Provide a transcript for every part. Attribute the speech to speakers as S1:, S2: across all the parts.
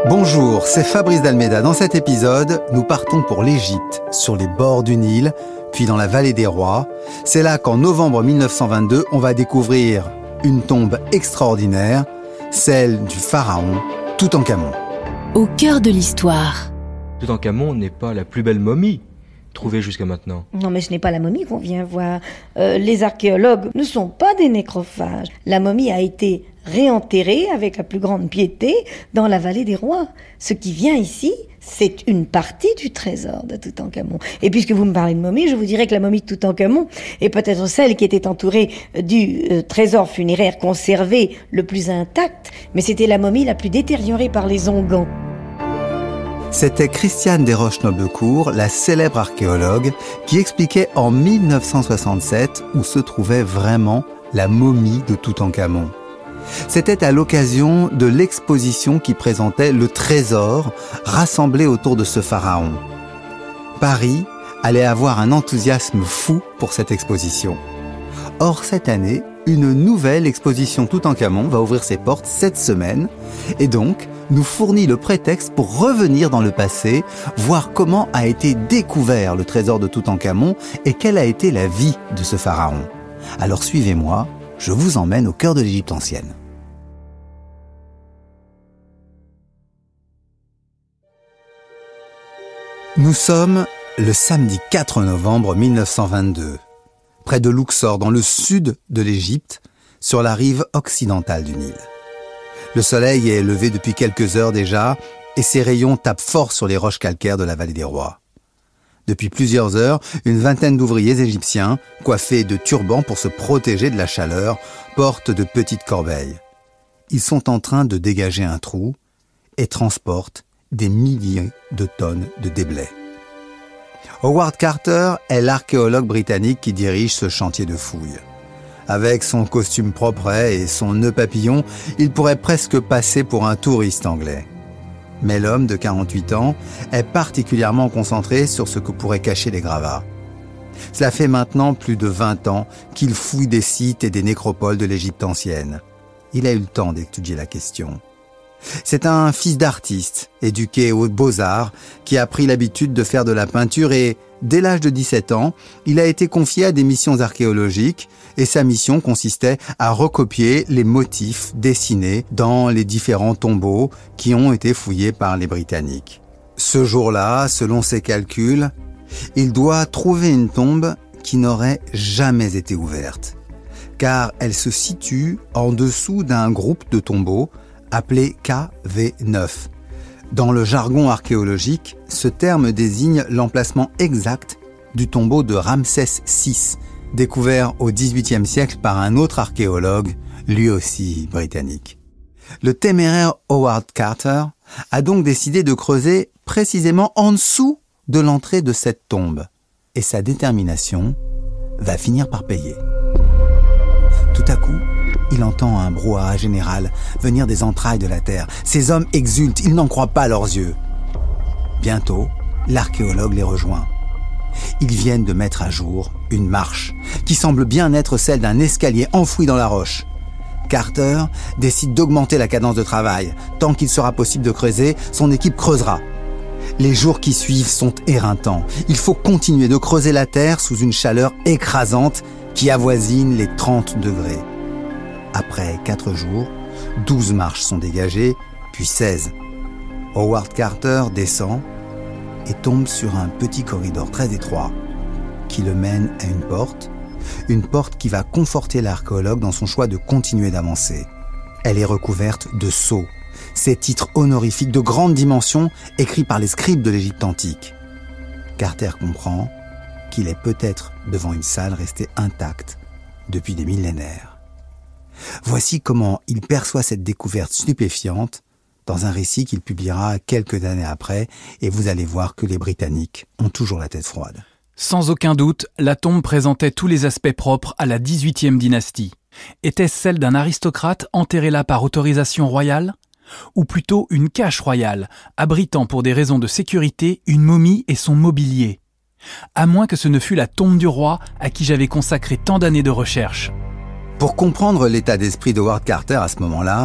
S1: Bonjour, c'est Fabrice d'Almeida. Dans cet épisode, nous partons pour l'Égypte, sur les bords du Nil, puis dans la vallée des rois. C'est là qu'en novembre 1922, on va découvrir une tombe extraordinaire, celle du pharaon Toutankhamon.
S2: Au cœur de l'histoire.
S3: Toutankhamon n'est pas la plus belle momie trouvée jusqu'à maintenant.
S4: Non, mais ce n'est pas la momie qu'on vient voir. Les archéologues ne sont pas des nécrophages. La momie a été réenterrée avec la plus grande piété dans la vallée des rois. Ce qui vient ici, c'est une partie du trésor de Toutankhamon. Et puisque vous me parlez de momie, je vous dirais que la momie de Toutankhamon est peut-être celle qui était entourée du trésor funéraire conservé le plus intact, mais c'était la momie la plus détériorée par les Onguents.
S1: C'était Christiane Desroches-Noblecourt, la célèbre archéologue, qui expliquait en 1967 où se trouvait vraiment la momie de Toutankhamon. C'était à l'occasion de l'exposition qui présentait le trésor rassemblé autour de ce pharaon. Paris allait avoir un enthousiasme fou pour cette exposition. Or, cette année, une nouvelle exposition Toutankhamon va ouvrir ses portes cette semaine et donc nous fournit le prétexte pour revenir dans le passé, voir comment a été découvert le trésor de Toutankhamon et quelle a été la vie de ce pharaon. Alors suivez-moi, je vous emmène au cœur de l'Égypte ancienne. Nous sommes le samedi 4 novembre 1922, près de Luxor, dans le sud de l'Égypte, sur la rive occidentale du Nil. Le soleil est levé depuis quelques heures déjà, et ses rayons tapent fort sur les roches calcaires de la vallée des rois. Depuis plusieurs heures, une vingtaine d'ouvriers égyptiens, coiffés de turbans pour se protéger de la chaleur, portent de petites corbeilles. Ils sont en train de dégager un trou et transportent des milliers de tonnes de déblais. Howard Carter est l'archéologue britannique qui dirige ce chantier de fouilles. Avec son costume propre et son nœud papillon, il pourrait presque passer pour un touriste anglais. Mais l'homme de 48 ans est particulièrement concentré sur ce que pourraient cacher les gravats. Cela fait maintenant plus de 20 ans qu'il fouille des sites et des nécropoles de l'Égypte ancienne. Il a eu le temps d'étudier la question. C'est un fils d'artiste, éduqué aux beaux-arts, qui a pris l'habitude de faire de la peinture et, dès l'âge de 17 ans, il a été confié à des missions archéologiques et sa mission consistait à recopier les motifs dessinés dans les différents tombeaux qui ont été fouillés par les Britanniques. Ce jour-là, selon ses calculs, il doit trouver une tombe qui n'aurait jamais été ouverte, car elle se situe en dessous d'un groupe de tombeaux appelé KV9. Dans le jargon archéologique, ce terme désigne l'emplacement exact du tombeau de Ramsès VI, découvert au XVIIIe siècle par un autre archéologue, lui aussi britannique. Le téméraire Howard Carter a donc décidé de creuser précisément en dessous de l'entrée de cette tombe. Et sa détermination va finir par payer. Tout à coup, il entend un brouhaha général venir des entrailles de la terre. Ces hommes exultent, ils n'en croient pas à leurs yeux. Bientôt, l'archéologue les rejoint. Ils viennent de mettre à jour une marche qui semble bien être celle d'un escalier enfoui dans la roche. Carter décide d'augmenter la cadence de travail. Tant qu'il sera possible de creuser, son équipe creusera. Les jours qui suivent sont éreintants. Il faut continuer de creuser la terre sous une chaleur écrasante qui avoisine les 30 degrés. Après 4 jours, 12 marches sont dégagées, puis 16. Howard Carter descend et tombe sur un petit corridor très étroit qui le mène à une porte qui va conforter l'archéologue dans son choix de continuer d'avancer. Elle est recouverte de sceaux, ces titres honorifiques de grande dimension écrits par les scribes de l'Égypte antique. Carter comprend qu'il est peut-être devant une salle restée intacte depuis des millénaires. Voici comment il perçoit cette découverte stupéfiante dans un récit qu'il publiera quelques années après, et vous allez voir que les Britanniques ont toujours la tête froide.
S5: Sans aucun doute, la tombe présentait tous les aspects propres à la 18e dynastie. Était-ce celle d'un aristocrate enterré là par autorisation royale ? Ou plutôt une cache royale, abritant pour des raisons de sécurité une momie et son mobilier ? À moins que ce ne fût la tombe du roi à qui j'avais consacré tant d'années de recherche.
S1: Pour comprendre l'état d'esprit de Howard Carter à ce moment-là,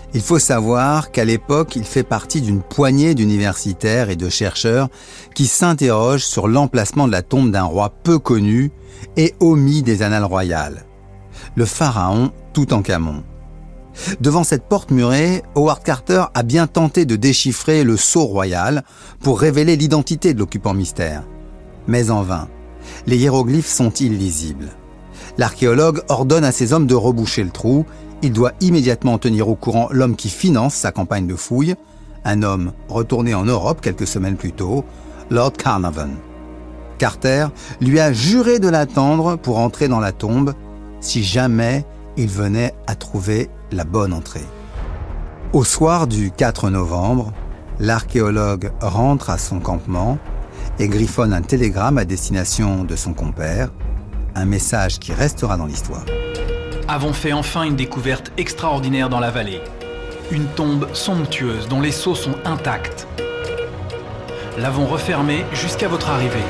S1: Il faut savoir qu'à l'époque, il fait partie d'une poignée d'universitaires et de chercheurs qui s'interrogent sur l'emplacement de la tombe d'un roi peu connu et omis des annales royales, le pharaon Toutankhamon. Devant cette porte murée, Howard Carter a bien tenté de déchiffrer le sceau royal pour révéler l'identité de l'occupant mystère. Mais en vain, les hiéroglyphes sont illisibles. L'archéologue ordonne à ses hommes de reboucher le trou. Il doit immédiatement tenir au courant l'homme qui finance sa campagne de fouilles, un homme retourné en Europe quelques semaines plus tôt, Lord Carnarvon. Carter lui a juré de l'attendre pour entrer dans la tombe si jamais il venait à trouver la bonne entrée. Au soir du 4 novembre, l'archéologue rentre à son campement et griffonne un télégramme à destination de son compère, un message qui restera dans l'histoire.
S5: Avons fait enfin une découverte extraordinaire dans la vallée. Une tombe somptueuse dont les sceaux sont intacts. L'avons refermée jusqu'à votre arrivée.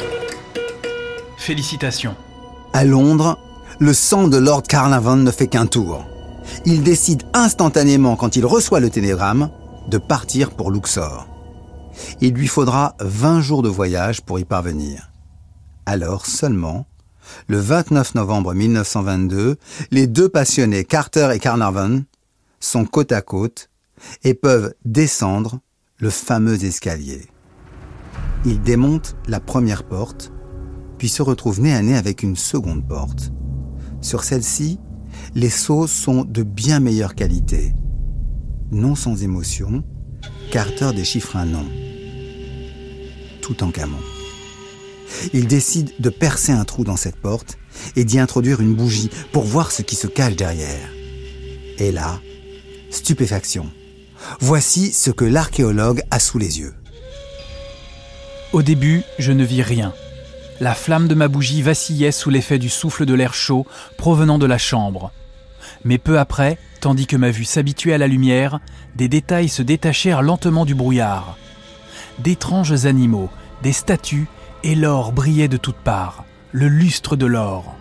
S5: Félicitations.
S1: À Londres, le sang de Lord Carnarvon ne fait qu'un tour. Il décide instantanément, quand il reçoit le télégramme, de partir pour Luxor. Il lui faudra 20 jours de voyage pour y parvenir. Alors seulement, le 29 novembre 1922, les deux passionnés, Carter et Carnarvon, sont côte à côte et peuvent descendre le fameux escalier. Ils démontent la première porte, puis se retrouvent nez à nez avec une seconde porte. Sur celle-ci, les sceaux sont de bien meilleure qualité. Non sans émotion, Carter déchiffre un nom. Toutankhamon. Il décide de percer un trou dans cette porte et d'y introduire une bougie pour voir ce qui se cache derrière. Et là, stupéfaction. Voici ce que l'archéologue a sous les yeux.
S5: Au début, je ne vis rien. La flamme de ma bougie vacillait sous l'effet du souffle de l'air chaud provenant de la chambre. Mais peu après, tandis que ma vue s'habituait à la lumière, des détails se détachèrent lentement du brouillard. D'étranges animaux, des statues, et l'or brillait de toutes parts, le lustre de l'or.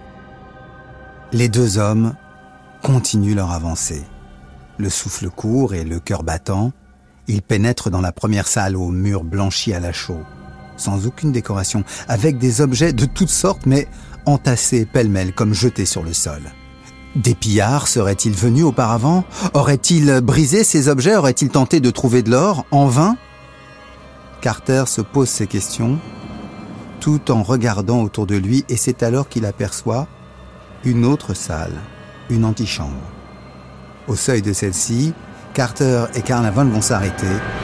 S1: Les deux hommes continuent leur avancée. Le souffle court et le cœur battant, ils pénètrent dans la première salle aux murs blanchis à la chaux, sans aucune décoration, avec des objets de toutes sortes, mais entassés pêle-mêle comme jetés sur le sol. Des pillards seraient-ils venus auparavant? Auraient-ils brisé ces objets? Auraient-ils tenté de trouver de l'or en vain? Carter se pose ces questions, tout en regardant autour de lui, et c'est alors qu'il aperçoit une autre salle, une antichambre. Au seuil de celle-ci, Carter et Carnarvon vont s'arrêter,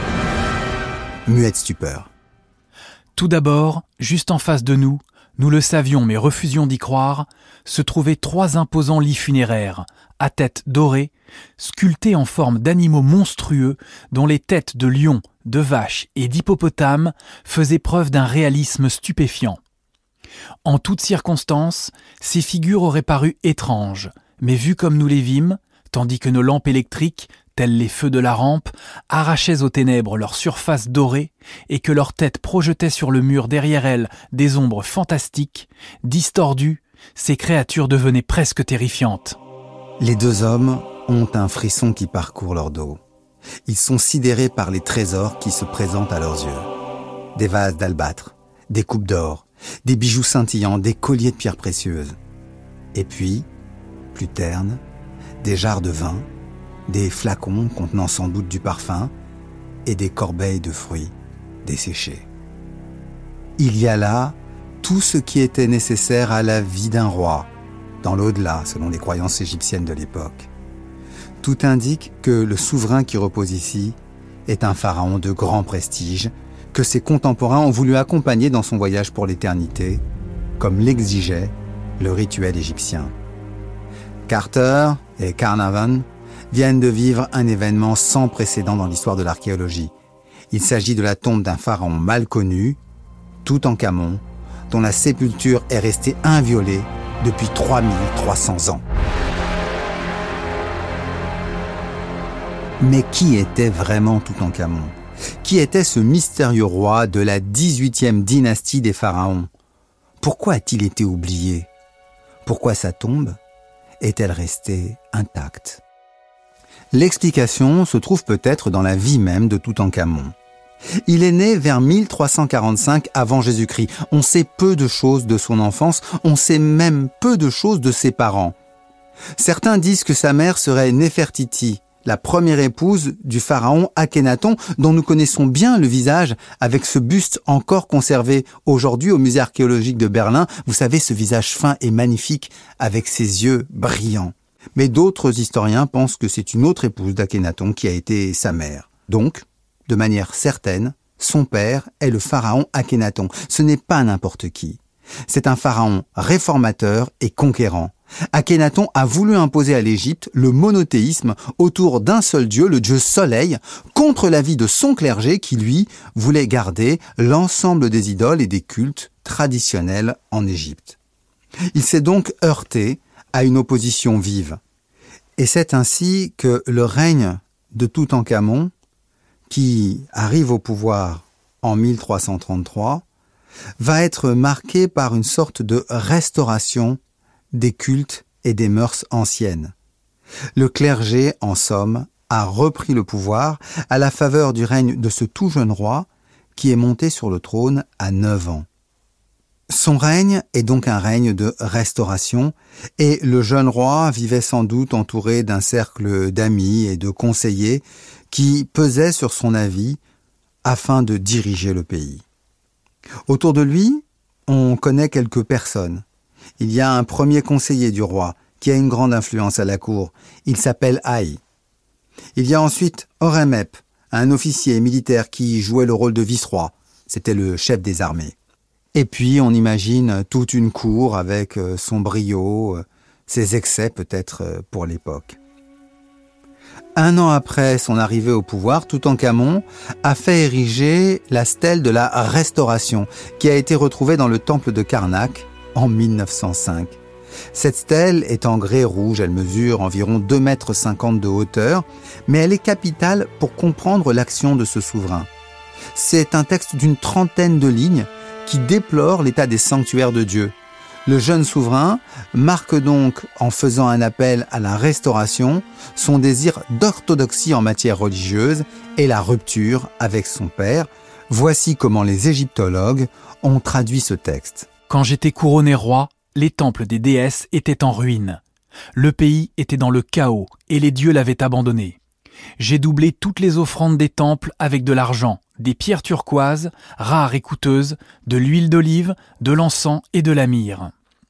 S1: muets de stupeur.
S5: Tout d'abord, juste en face de nous, nous le savions mais refusions d'y croire, se trouvaient 3 imposants lits funéraires, à tête dorée, sculptés en forme d'animaux monstrueux dont les têtes de lions, de vaches et d'hippopotames faisaient preuve d'un réalisme stupéfiant. En toutes circonstances, ces figures auraient paru étranges, mais vues comme nous les vîmes, tandis que nos lampes électriques, tels les feux de la rampe, arrachaient aux ténèbres leur surface dorée et que leurs têtes projetaient sur le mur derrière elles des ombres fantastiques, distordues, ces créatures devenaient presque terrifiantes.
S1: Les deux hommes ont un frisson qui parcourt leur dos. Ils sont sidérés par les trésors qui se présentent à leurs yeux. Des vases d'albâtre, des coupes d'or, des bijoux scintillants, des colliers de pierres précieuses. Et puis, plus ternes, des jarres de vin, des flacons contenant sans doute du parfum et des corbeilles de fruits desséchés. Il y a là tout ce qui était nécessaire à la vie d'un roi, dans l'au-delà, selon les croyances égyptiennes de l'époque. Tout indique que le souverain qui repose ici est un pharaon de grand prestige, que ses contemporains ont voulu accompagner dans son voyage pour l'éternité, comme l'exigeait le rituel égyptien. Carter et Carnarvon viennent de vivre un événement sans précédent dans l'histoire de l'archéologie. Il s'agit de la tombe d'un pharaon mal connu, Toutankhamon, dont la sépulture est restée inviolée depuis 3300 ans. Mais qui était vraiment Toutankhamon? Qui était ce mystérieux roi de la 18e dynastie des pharaons? Pourquoi a-t-il été oublié? Pourquoi sa tombe est-elle restée intacte? L'explication se trouve peut-être dans la vie même de Toutankhamon. Il est né vers 1345 avant Jésus-Christ. On sait peu de choses de son enfance, on sait même peu de choses de ses parents. Certains disent que sa mère serait Néfertiti, la première épouse du pharaon Akhénaton, dont nous connaissons bien le visage avec ce buste encore conservé aujourd'hui au musée archéologique de Berlin. Vous savez, ce visage fin et magnifique avec ses yeux brillants. Mais d'autres historiens pensent que c'est une autre épouse d'Akhénaton qui a été sa mère. Donc, de manière certaine, son père est le pharaon Akhénaton. Ce n'est pas n'importe qui. C'est un pharaon réformateur et conquérant. Akhénaton a voulu imposer à l'Égypte le monothéisme autour d'un seul dieu, le dieu Soleil, contre l'avis de son clergé qui, lui, voulait garder l'ensemble des idoles et des cultes traditionnels en Égypte. Il s'est donc heurté à une opposition vive. Et c'est ainsi que le règne de Toutankhamon, qui arrive au pouvoir en 1333, va être marqué par une sorte de restauration des cultes et des mœurs anciennes. Le clergé, en somme, a repris le pouvoir à la faveur du règne de ce tout jeune roi qui est monté sur le trône à 9 ans. Son règne est donc un règne de restauration et le jeune roi vivait sans doute entouré d'un cercle d'amis et de conseillers qui pesaient sur son avis afin de diriger le pays. Autour de lui, on connaît quelques personnes. Il y a un premier conseiller du roi qui a une grande influence à la cour. Il s'appelle Haï. Il y a ensuite Horemheb, un officier militaire qui jouait le rôle de vice-roi. C'était le chef des armées. Et puis on imagine toute une cour avec son brio, ses excès peut-être pour l'époque. 1 an après son arrivée au pouvoir, Toutankhamon a fait ériger la stèle de la Restauration qui a été retrouvée dans le temple de Karnak en 1905. Cette stèle est en grès rouge, elle mesure environ 2,50 m de hauteur, mais elle est capitale pour comprendre l'action de ce souverain. C'est un texte d'une 30aine de lignes qui déplore l'état des sanctuaires de Dieu. Le jeune souverain marque donc, en faisant un appel à la restauration, son désir d'orthodoxie en matière religieuse et la rupture avec son père. Voici comment les égyptologues ont traduit ce texte.
S5: Quand j'étais couronné roi, les temples des déesses étaient en ruine. Le pays était dans le chaos et les dieux l'avaient abandonné. J'ai doublé toutes les offrandes des temples avec de l'argent, des pierres turquoises, rares et coûteuses, de l'huile d'olive, de l'encens et de la myrrhe.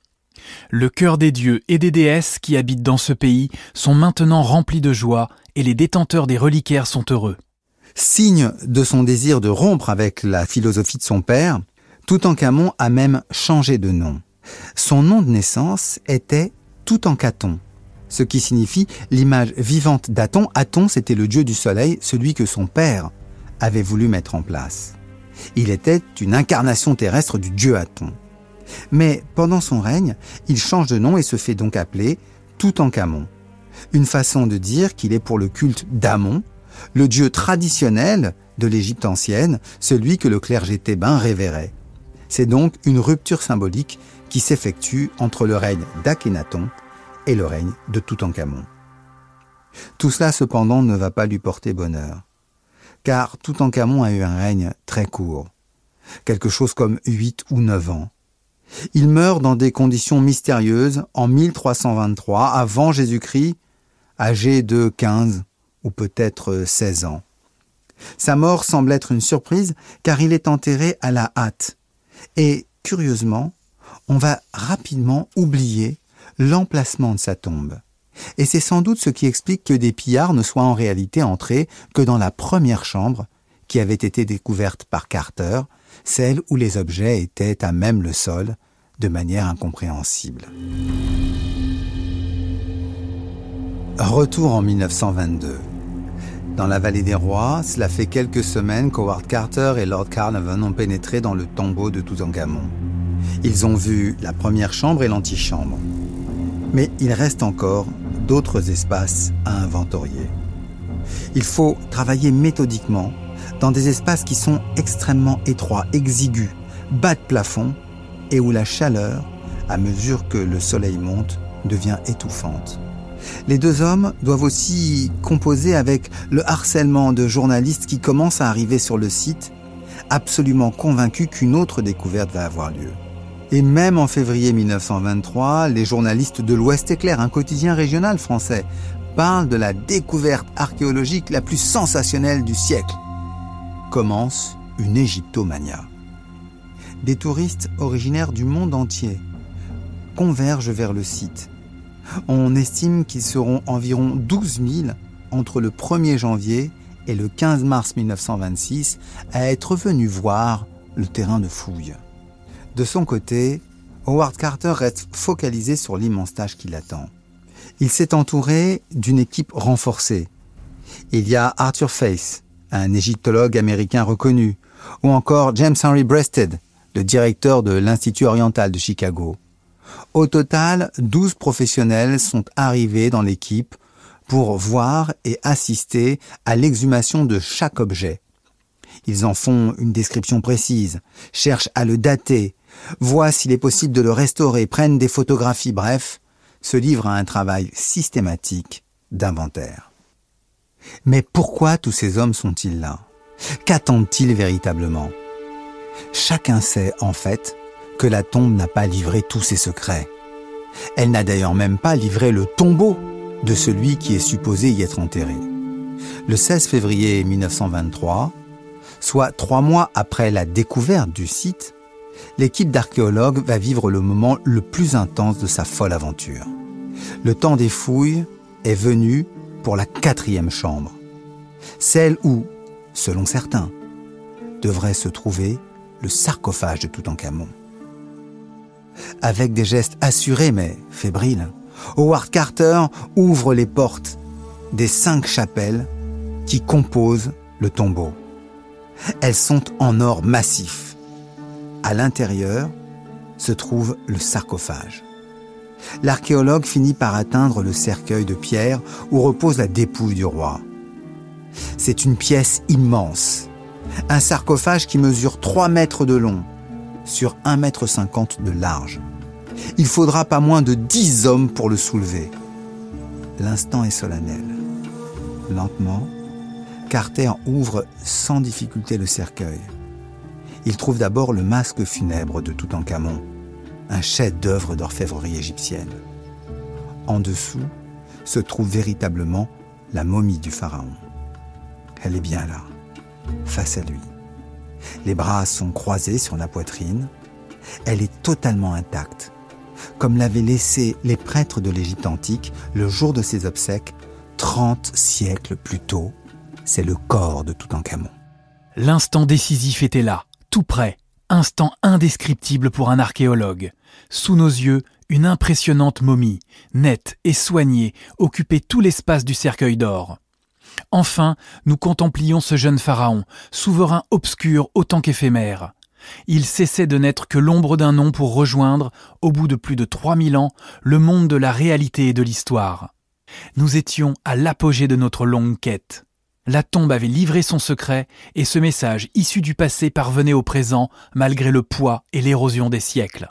S5: Le cœur des dieux et des déesses qui habitent dans ce pays sont maintenant remplis de joie et les détenteurs des reliquaires sont heureux.
S1: Signe de son désir de rompre avec la philosophie de son père, Toutankhamon a même changé de nom. Son nom de naissance était Toutankhaton, ce qui signifie l'image vivante d'Aton. Aton, c'était le dieu du soleil, celui que son père avait voulu mettre en place. Il était une incarnation terrestre du dieu Aton. Mais pendant son règne, il change de nom et se fait donc appeler Toutankhamon. Une façon de dire qu'il est pour le culte d'Amon, le dieu traditionnel de l'Égypte ancienne, celui que le clergé thébain révérait. C'est donc une rupture symbolique qui s'effectue entre le règne d'Akhénaton et le règne de Toutankhamon. Tout cela cependant ne va pas lui porter bonheur, car Toutankhamon a eu un règne très court, quelque chose comme 8 ou 9 ans. Il meurt dans des conditions mystérieuses en 1323 avant Jésus-Christ, âgé de 15 ou peut-être 16 ans. Sa mort semble être une surprise car il est enterré à la hâte. Et curieusement, on va rapidement oublier l'emplacement de sa tombe. Et c'est sans doute ce qui explique que des pillards ne soient en réalité entrés que dans la première chambre qui avait été découverte par Carter, celle où les objets étaient à même le sol de manière incompréhensible. Retour en 1922. Dans la vallée des rois, cela fait quelques semaines qu'Howard Carter et Lord Carnarvon ont pénétré dans le tombeau de Toutankhamon. Ils ont vu la première chambre et l'antichambre. Mais il reste encore d'autres espaces à inventorier. Il faut travailler méthodiquement dans des espaces qui sont extrêmement étroits, exigus, bas de plafond et où la chaleur, à mesure que le soleil monte, devient étouffante. Les deux hommes doivent aussi composer avec le harcèlement de journalistes qui commencent à arriver sur le site, absolument convaincus qu'une autre découverte va avoir lieu. Et même en février 1923, les journalistes de l'Ouest Éclair, un quotidien régional français, parlent de la découverte archéologique la plus sensationnelle du siècle. Commence une égyptomania. Des touristes originaires du monde entier convergent vers le site. On estime qu'ils seront environ 12 000 entre le 1er janvier et le 15 mars 1926 à être venus voir le terrain de fouille. De son côté, Howard Carter reste focalisé sur l'immense tâche qui l'attend. Il s'est entouré d'une équipe renforcée. Il y a Arthur Face, un égyptologue américain reconnu, ou encore James Henry Breasted, le directeur de l'Institut oriental de Chicago. Au total, 12 professionnels sont arrivés dans l'équipe pour voir et assister à l'exhumation de chaque objet. Ils en font une description précise, cherchent à le dater, voient s'il est possible de le restaurer, prennent des photographies, bref, se livrent à un travail systématique d'inventaire. Mais pourquoi tous ces hommes sont-ils là ? Qu'attendent-ils véritablement ? Chacun sait, en fait, que la tombe n'a pas livré tous ses secrets. Elle n'a d'ailleurs même pas livré le tombeau de celui qui est supposé y être enterré. Le 16 février 1923, soit 3 mois après la découverte du site, l'équipe d'archéologues va vivre le moment le plus intense de sa folle aventure. Le temps des fouilles est venu pour la 4e chambre, celle où, selon certains, devrait se trouver le sarcophage de Toutankhamon. Avec des gestes assurés mais fébriles, Howard Carter ouvre les portes des 5 chapelles qui composent le tombeau. Elles sont en or massif. À l'intérieur se trouve le sarcophage. L'archéologue finit par atteindre le cercueil de pierre où repose la dépouille du roi. C'est une pièce immense, un sarcophage qui mesure 3 mètres de long sur 1,50 m de large. Il faudra pas moins de 10 hommes pour le soulever. L'instant est solennel. Lentement, Carter ouvre sans difficulté le cercueil. Il trouve d'abord le masque funèbre de Toutankhamon, un chef-d'œuvre d'orfèvrerie égyptienne. En dessous se trouve véritablement la momie du pharaon. Elle est bien là, face à lui. Les bras sont croisés sur la poitrine. Elle est totalement intacte, comme l'avaient laissé les prêtres de l'Égypte antique le jour de ses obsèques, 30 siècles plus tôt. C'est le corps de Toutankhamon.
S5: L'instant décisif était là, tout près, instant indescriptible pour un archéologue. Sous nos yeux, une impressionnante momie, nette et soignée, occupait tout l'espace du cercueil d'or. Enfin, nous contemplions ce jeune pharaon, souverain obscur autant qu'éphémère. Il cessait de n'être que l'ombre d'un nom pour rejoindre, au bout de plus de 3000 ans, le monde de la réalité et de l'histoire. Nous étions à l'apogée de notre longue quête. La tombe avait livré son secret et ce message issu du passé parvenait au présent malgré le poids et l'érosion des siècles.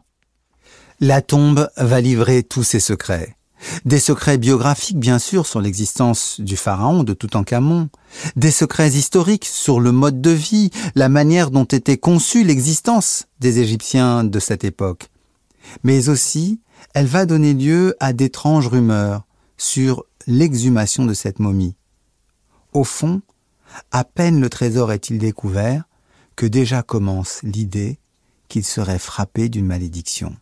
S1: La tombe va livrer tous ses secrets. Des secrets biographiques, bien sûr, sur l'existence du pharaon, de Toutankhamon. Des secrets historiques sur le mode de vie, la manière dont était conçue l'existence des Égyptiens de cette époque. Mais aussi, elle va donner lieu à d'étranges rumeurs sur l'exhumation de cette momie. Au fond, à peine le trésor est-il découvert que déjà commence l'idée qu'il serait frappé d'une malédiction.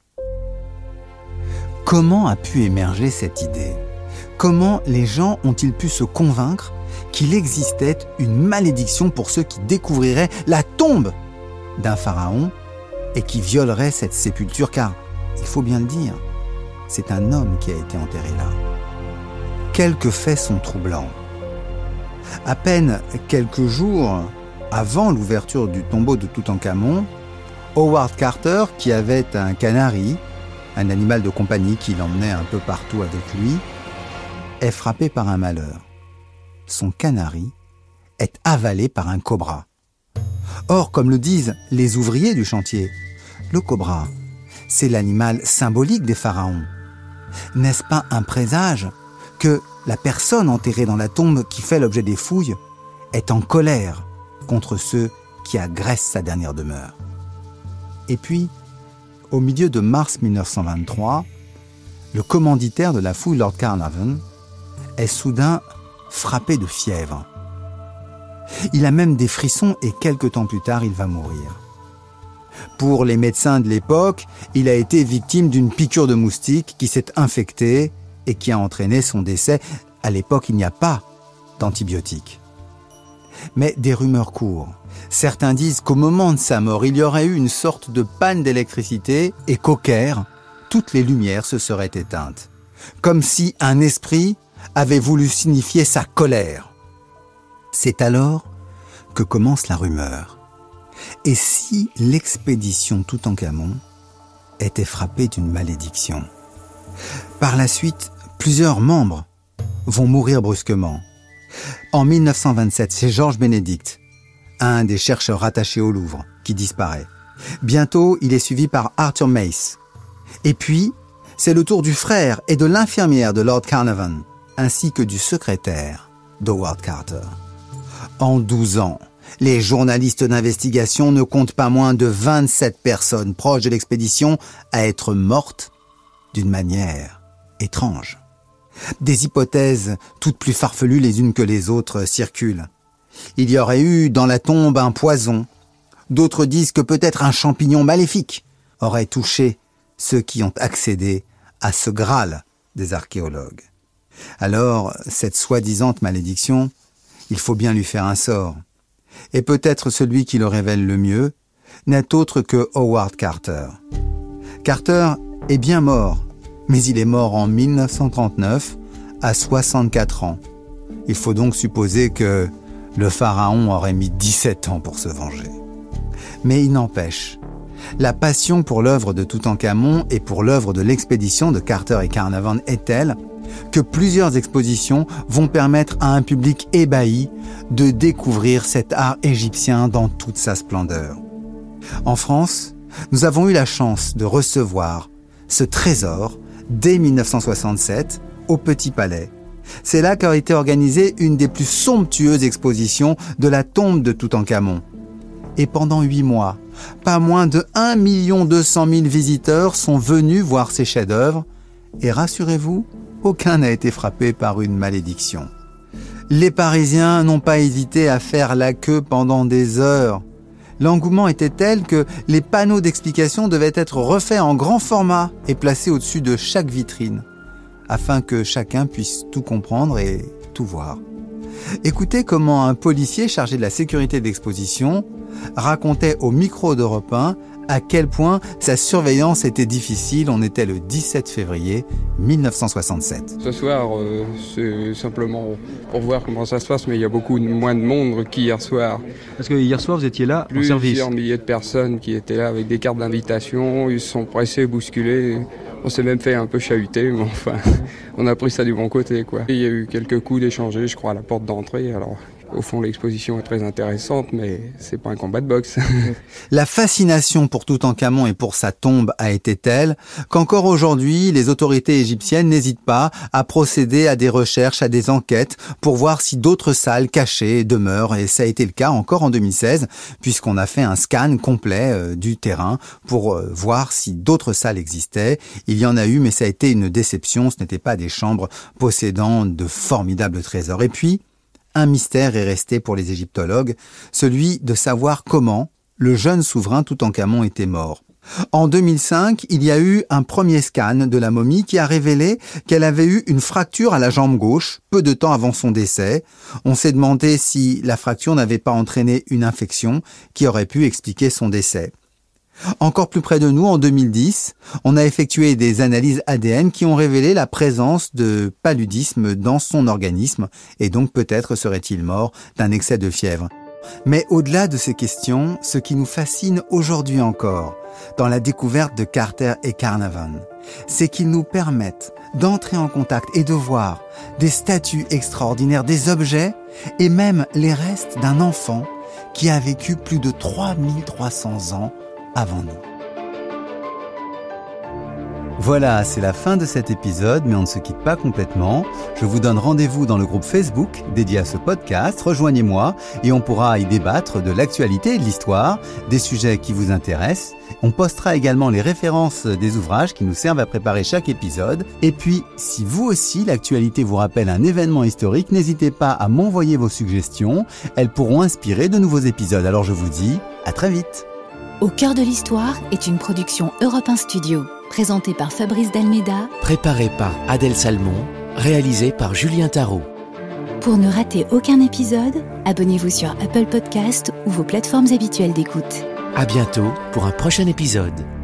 S1: Comment a pu émerger cette idée ? Comment les gens ont-ils pu se convaincre qu'il existait une malédiction pour ceux qui découvriraient la tombe d'un pharaon et qui violeraient cette sépulture ? Car, il faut bien le dire, c'est un homme qui a été enterré là. Quelques faits sont troublants. À peine quelques jours avant l'ouverture du tombeau de Toutankhamon, Howard Carter, qui avait un canari, un animal de compagnie qu'il emmenait un peu partout avec lui, est frappé par un malheur. Son canari est avalé par un cobra. Or, comme le disent les ouvriers du chantier, le cobra, c'est l'animal symbolique des pharaons. N'est-ce pas un présage que la personne enterrée dans la tombe qui fait l'objet des fouilles est en colère contre ceux qui agressent sa dernière demeure. Et puis, au milieu de mars 1923, le commanditaire de la fouille, Lord Carnarvon, est soudain frappé de fièvre. Il a même des frissons et quelque temps plus tard, il va mourir. Pour les médecins de l'époque, il a été victime d'une piqûre de moustique qui s'est infectée et qui a entraîné son décès. À l'époque, il n'y a pas d'antibiotiques. Mais des rumeurs courent. Certains disent qu'au moment de sa mort, il y aurait eu une sorte de panne d'électricité et qu'au Caire, toutes les lumières se seraient éteintes. Comme si un esprit avait voulu signifier sa colère. C'est alors que commence la rumeur. Et si l'expédition Toutankhamon était frappée d'une malédiction? Par la suite, plusieurs membres vont mourir brusquement. En 1927, c'est Georges Bénédicte, un des chercheurs rattachés au Louvre, qui disparaît. Bientôt, il est suivi par Arthur Mace. Et puis, c'est le tour du frère et de l'infirmière de Lord Carnarvon, ainsi que du secrétaire d'Howard Carter. En 12 ans, les journalistes d'investigation ne comptent pas moins de 27 personnes proches de l'expédition à être mortes d'une manière étrange. Des hypothèses toutes plus farfelues les unes que les autres circulent. Il y aurait eu dans la tombe un poison. D'autres disent que peut-être un champignon maléfique aurait touché ceux qui ont accédé à ce Graal des archéologues. Alors, cette soi-disant malédiction, il faut bien lui faire un sort. Et peut-être celui qui le révèle le mieux n'est autre que Howard Carter. Carter est bien mort, mais il est mort en 1939, à 64 ans. Il faut donc supposer que le pharaon aurait mis 17 ans pour se venger. Mais il n'empêche, la passion pour l'œuvre de Toutankhamon et pour l'œuvre de l'expédition de Carter et Carnarvon est telle que plusieurs expositions vont permettre à un public ébahi de découvrir cet art égyptien dans toute sa splendeur. En France, nous avons eu la chance de recevoir ce trésor dès 1967 au Petit Palais. C'est là qu'a été organisée une des plus somptueuses expositions de la tombe de Toutankhamon. Et pendant 8 mois, pas moins de 1 200 000 visiteurs sont venus voir ces chefs-d'œuvre. Et rassurez-vous, aucun n'a été frappé par une malédiction. Les Parisiens n'ont pas hésité à faire la queue pendant des heures. L'engouement était tel que les panneaux d'explication devaient être refaits en grand format et placés au-dessus de chaque vitrine, afin que chacun puisse tout comprendre et tout voir. Écoutez comment un policier chargé de la sécurité de l'exposition racontait au micro d'Europe 1 à quel point sa surveillance était difficile. On était le 17 février 1967.
S6: Ce soir, c'est simplement pour voir comment ça se passe, mais il y a beaucoup moins de monde qu'hier soir.
S3: Parce que hier soir, vous étiez là en service.
S6: Plusieurs milliers de personnes qui étaient là avec des cartes d'invitation. Ils se sont pressés, bousculés. On s'est même fait un peu chahuter, mais enfin, on a pris ça du bon côté, quoi. Il y a eu quelques coups d'échangés, je crois, à la porte d'entrée. Alors, au fond, l'exposition est très intéressante, mais c'est pas un combat de boxe.
S1: La fascination pour Toutankhamon et pour sa tombe a été telle qu'encore aujourd'hui, les autorités égyptiennes n'hésitent pas à procéder à des recherches, à des enquêtes pour voir si d'autres salles cachées demeurent. Et ça a été le cas encore en 2016, puisqu'on a fait un scan complet du terrain pour voir si d'autres salles existaient. Il y en a eu, mais ça a été une déception. Ce n'étaient pas des chambres possédant de formidables trésors. Et puis, un mystère est resté pour les égyptologues, celui de savoir comment le jeune souverain Toutankhamon était mort. En 2005, il y a eu un premier scan de la momie qui a révélé qu'elle avait eu une fracture à la jambe gauche, peu de temps avant son décès. On s'est demandé si la fracture n'avait pas entraîné une infection qui aurait pu expliquer son décès. Encore plus près de nous, en 2010, on a effectué des analyses ADN qui ont révélé la présence de paludisme dans son organisme et donc peut-être serait-il mort d'un excès de fièvre. Mais au-delà de ces questions, ce qui nous fascine aujourd'hui encore dans la découverte de Carter et Carnarvon, c'est qu'ils nous permettent d'entrer en contact et de voir des statues extraordinaires, des objets et même les restes d'un enfant qui a vécu plus de 3300 ans avant nous. Voilà, c'est la fin de cet épisode, mais on ne se quitte pas complètement. Je vous donne rendez-vous dans le groupe Facebook dédié à ce podcast. Rejoignez-moi et on pourra y débattre de l'actualité et de l'histoire, des sujets qui vous intéressent. On postera également les références des ouvrages qui nous servent à préparer chaque épisode. Et puis, si vous aussi, l'actualité vous rappelle un événement historique, n'hésitez pas à m'envoyer vos suggestions. Elles pourront inspirer de nouveaux épisodes. Alors je vous dis à très vite.
S2: Au cœur de l'histoire est une production Europe 1 Studio, présentée par Fabrice Dalméda,
S7: préparée par Adèle Salmon, réalisée par Julien Tarot.
S2: Pour ne rater aucun épisode, abonnez-vous sur Apple Podcast ou vos plateformes habituelles d'écoute.
S7: À bientôt pour un prochain épisode.